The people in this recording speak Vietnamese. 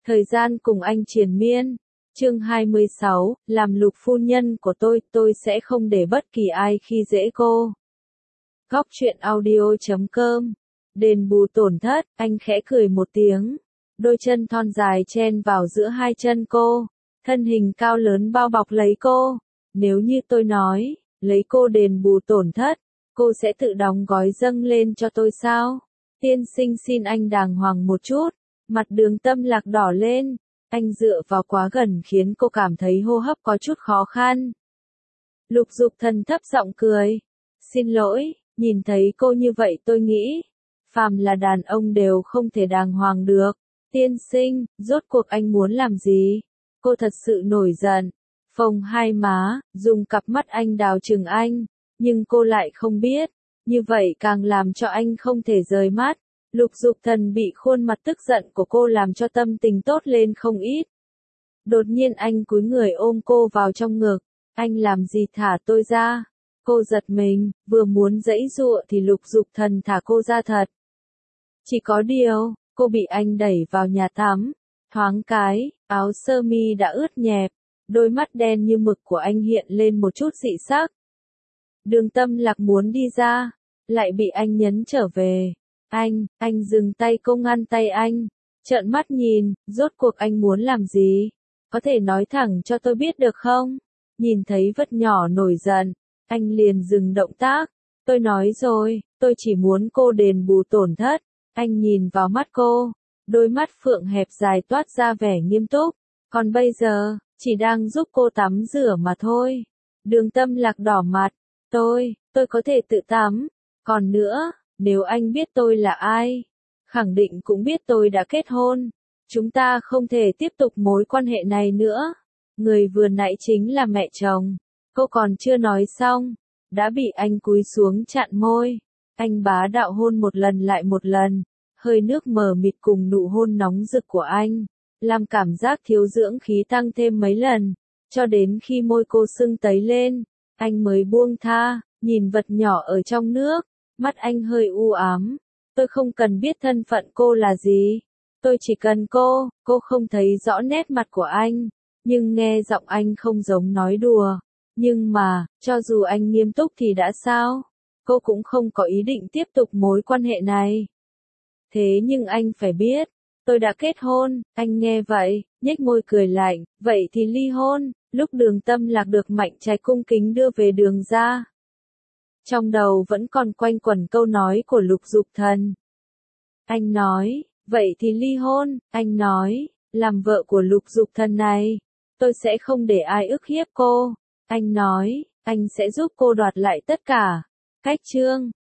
Thời gian cùng anh triền miên. Chương 26, làm Lục phu nhân của tôi sẽ không để bất kỳ ai khi dễ cô. Góc truyện audio.com. Đền bù tổn thất, anh khẽ cười một tiếng. Đôi chân thon dài chen vào giữa hai chân cô. Thân hình cao lớn bao bọc lấy cô. Nếu như tôi nói, lấy cô đền bù tổn thất, cô sẽ tự đóng gói dâng lên cho tôi sao? Tiên sinh xin anh đàng hoàng một chút. Mặt Đường Tâm Lạc đỏ lên. Anh dựa vào quá gần khiến cô cảm thấy hô hấp có chút khó khăn. Lục Dục Thần thấp giọng cười. Xin lỗi, nhìn thấy cô như vậy tôi nghĩ, phàm là đàn ông đều không thể đàng hoàng được. Tiên sinh, rốt cuộc anh muốn làm gì? Cô thật sự nổi giận. Phồng hai má, dùng cặp mắt anh đào chừng anh. Nhưng cô lại không biết. Như vậy càng làm cho anh không thể rời mắt. Lục Dục Thần bị khuôn mặt tức giận của cô làm cho tâm tình tốt lên không ít. Đột nhiên anh cúi người ôm cô vào trong ngực. Anh làm gì thả tôi ra? Cô giật mình, vừa muốn giãy giụa thì Lục Dục Thần thả cô ra thật. Chỉ có điều, cô bị anh đẩy vào nhà tắm. Thoáng cái, áo sơ mi đã ướt nhẹp. Đôi mắt đen như mực của anh hiện lên một chút dị sắc. Đường Tâm Lạc muốn đi ra, lại bị anh nhấn trở về. Anh dừng tay cô ngăn tay anh. Trợn mắt nhìn, rốt cuộc anh muốn làm gì? Có thể nói thẳng cho tôi biết được không? Nhìn thấy vật nhỏ nổi giận, anh liền dừng động tác. Tôi nói rồi, tôi chỉ muốn cô đền bù tổn thất. Anh nhìn vào mắt cô, đôi mắt phượng hẹp dài toát ra vẻ nghiêm túc. Còn bây giờ, chỉ đang giúp cô tắm rửa mà thôi. Đường Tâm Lạc đỏ mặt. Tôi có thể tự tắm. Còn nữa, nếu anh biết tôi là ai, khẳng định cũng biết tôi đã kết hôn. Chúng ta không thể tiếp tục mối quan hệ này nữa. Người vừa nãy chính là mẹ chồng. Cô còn chưa nói xong, đã bị anh cúi xuống chặn môi. Anh bá đạo hôn một lần lại một lần. Hơi nước mờ mịt cùng nụ hôn nóng rực của anh, làm cảm giác thiếu dưỡng khí tăng thêm mấy lần. Cho đến khi môi cô sưng tấy lên, anh mới buông tha, nhìn vật nhỏ ở trong nước. Mắt anh hơi u ám. Tôi không cần biết thân phận cô là gì. Tôi chỉ cần cô không thấy rõ nét mặt của anh. Nhưng nghe giọng anh không giống nói đùa. Nhưng mà, cho dù anh nghiêm túc thì đã sao? Cô cũng không có ý định tiếp tục mối quan hệ này. Thế nhưng anh phải biết, tôi đã kết hôn. Anh nghe vậy, nhếch môi cười lạnh. Vậy thì ly hôn. Lúc Đường Tâm Lạc được Mạnh Trạch cung kính đưa về đường ra, trong đầu vẫn còn quanh quẩn câu nói của Lục Dục Thần. Anh nói, vậy thì ly hôn. Anh nói, làm vợ của Lục Dục Thần này, tôi sẽ không để ai ức hiếp cô. Anh nói, anh sẽ giúp cô đoạt lại tất cả. Cách chương